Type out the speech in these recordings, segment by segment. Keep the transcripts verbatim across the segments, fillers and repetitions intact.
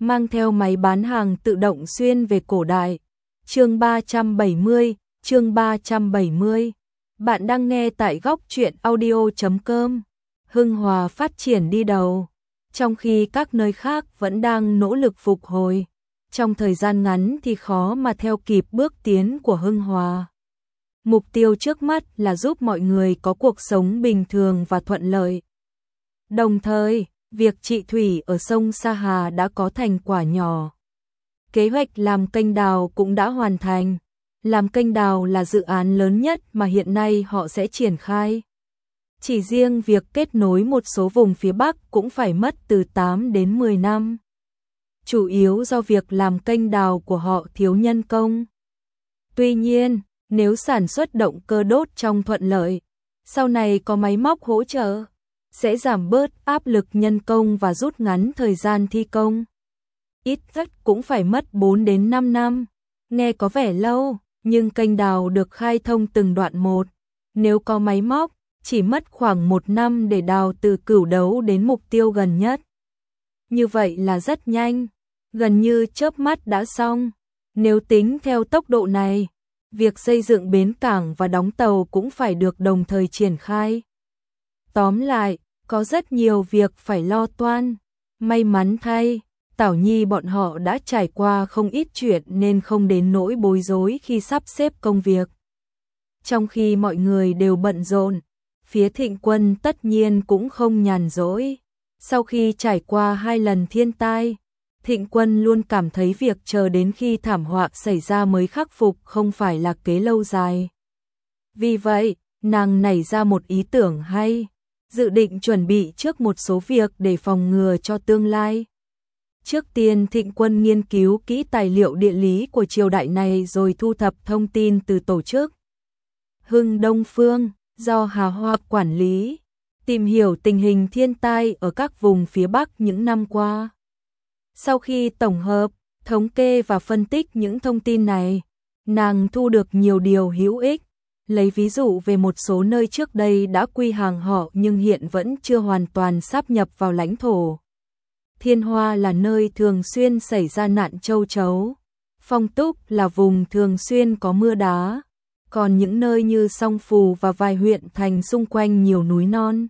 mang theo máy bán hàng tự động xuyên về cổ đại. Chương ba trăm bảy mươi, chương ba trăm bảy mươi. Bạn đang nghe tại góc truyện audio chấm com. Hưng Hòa phát triển đi đầu, trong khi các nơi khác vẫn đang nỗ lực phục hồi. Trong thời gian ngắn thì khó mà theo kịp bước tiến của Hưng Hòa. Mục tiêu trước mắt là giúp mọi người có cuộc sống bình thường và thuận lợi. Đồng thời, việc trị thủy ở sông Sa Hà đã có thành quả nhỏ. Kế hoạch làm kênh đào cũng đã hoàn thành. Làm kênh đào là dự án lớn nhất mà hiện nay họ sẽ triển khai. Chỉ riêng việc kết nối một số vùng phía Bắc cũng phải mất từ tám đến mười năm. Chủ yếu do việc làm kênh đào của họ thiếu nhân công. Tuy nhiên, nếu sản xuất động cơ đốt trong thuận lợi, sau này có máy móc hỗ trợ, sẽ giảm bớt áp lực nhân công và rút ngắn thời gian thi công. Ít nhất cũng phải mất bốn đến năm năm. Nghe có vẻ lâu, nhưng kênh đào được khai thông từng đoạn một. Nếu có máy móc, chỉ mất khoảng một năm để đào từ Cửu Đấu đến mục tiêu gần nhất. Như vậy là rất nhanh, gần như chớp mắt đã xong. Nếu tính theo tốc độ này, việc xây dựng bến cảng và đóng tàu cũng phải được đồng thời triển khai. Tóm lại, có rất nhiều việc phải lo toan. May mắn thay, Tảo Nhi bọn họ đã trải qua không ít chuyện nên không đến nỗi bối rối khi sắp xếp công việc. Trong khi mọi người đều bận rộn, phía Thịnh Quân tất nhiên cũng không nhàn rỗi. Sau khi trải qua hai lần thiên tai, Thịnh Quân luôn cảm thấy việc chờ đến khi thảm họa xảy ra mới khắc phục không phải là kế lâu dài. Vì vậy, nàng nảy ra một ý tưởng hay, dự định chuẩn bị trước một số việc để phòng ngừa cho tương lai. Trước tiên Thịnh Quân nghiên cứu kỹ tài liệu địa lý của triều đại này rồi thu thập thông tin từ tổ chức Hưng Đông Phương, do Hà Hoa quản lý, tìm hiểu tình hình thiên tai ở các vùng phía Bắc những năm qua. Sau khi tổng hợp, thống kê và phân tích những thông tin này, nàng thu được nhiều điều hữu ích. Lấy ví dụ về một số nơi trước đây đã quy hàng họ nhưng hiện vẫn chưa hoàn toàn sáp nhập vào lãnh thổ. Thiên Hoa là nơi thường xuyên xảy ra nạn châu chấu. Phong Túc là vùng thường xuyên có mưa đá. Còn những nơi như Song Phù và vài huyện thành xung quanh nhiều núi non,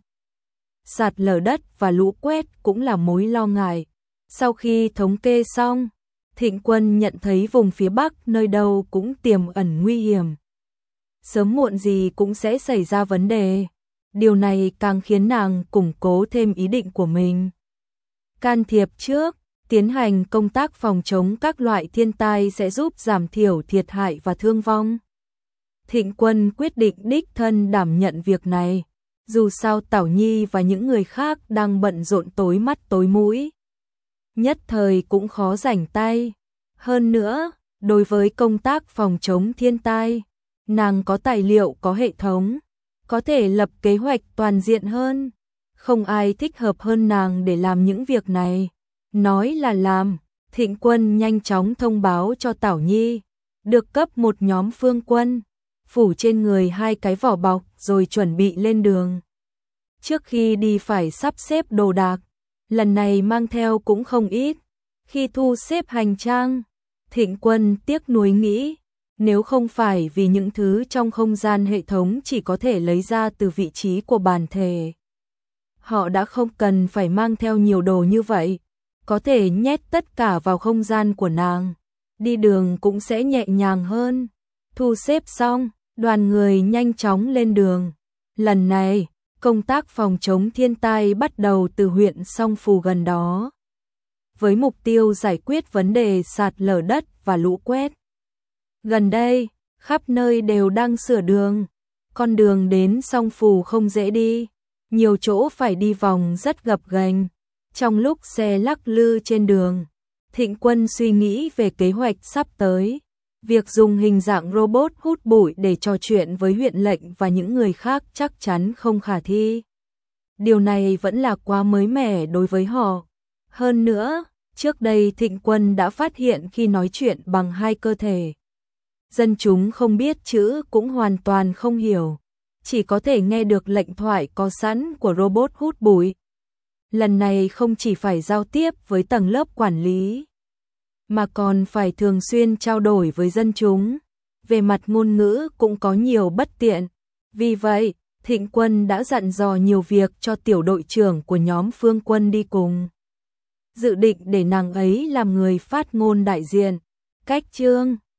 sạt lở đất và lũ quét cũng là mối lo ngại. Sau khi thống kê xong, Thịnh Quân nhận thấy vùng phía Bắc nơi đâu cũng tiềm ẩn nguy hiểm. Sớm muộn gì cũng sẽ xảy ra vấn đề. Điều này càng khiến nàng củng cố thêm ý định của mình. Can thiệp trước, tiến hành công tác phòng chống các loại thiên tai sẽ giúp giảm thiểu thiệt hại và thương vong. Thịnh Quân quyết định đích thân đảm nhận việc này. Dù sao Tảo Nhi và những người khác đang bận rộn tối mắt tối mũi, nhất thời cũng khó rảnh tay. Hơn nữa, đối với công tác phòng chống thiên tai, nàng có tài liệu có hệ thống, có thể lập kế hoạch toàn diện hơn. Không ai thích hợp hơn nàng để làm những việc này. Nói là làm, Thịnh Quân nhanh chóng thông báo cho Tảo Nhi, được cấp một nhóm phương quân, phủ trên người hai cái vỏ bọc rồi chuẩn bị lên đường. Trước khi đi phải sắp xếp đồ đạc, lần này mang theo cũng không ít. Khi thu xếp hành trang, Thịnh Quân tiếc nuối nghĩ, nếu không phải vì những thứ trong không gian hệ thống chỉ có thể lấy ra từ vị trí của bản thể, họ đã không cần phải mang theo nhiều đồ như vậy, có thể nhét tất cả vào không gian của nàng, đi đường cũng sẽ nhẹ nhàng hơn. Thu xếp xong, đoàn người nhanh chóng lên đường. Lần này, công tác phòng chống thiên tai bắt đầu từ huyện Song Phù gần đó, với mục tiêu giải quyết vấn đề sạt lở đất và lũ quét. Gần đây, khắp nơi đều đang sửa đường, con đường đến Song Phù không dễ đi, nhiều chỗ phải đi vòng rất gập ghềnh. Trong lúc xe lắc lư trên đường, Thịnh Quân suy nghĩ về kế hoạch sắp tới. Việc dùng hình dạng robot hút bụi để trò chuyện với huyện lệnh và những người khác chắc chắn không khả thi. Điều này vẫn là quá mới mẻ đối với họ. Hơn nữa, trước đây Thịnh Quân đã phát hiện khi nói chuyện bằng hai cơ thể, dân chúng không biết chữ cũng hoàn toàn không hiểu, chỉ có thể nghe được lệnh thoại có sẵn của robot hút bụi. lần này không chỉ phải giao tiếp với tầng lớp quản lý, mà còn phải thường xuyên trao đổi với dân chúng. Về mặt ngôn ngữ cũng có nhiều bất tiện. Vì vậy, Thịnh Quân đã dặn dò nhiều việc cho tiểu đội trưởng của nhóm Phương Quân đi cùng. Dự định để nàng ấy làm người phát ngôn đại diện. Cách chương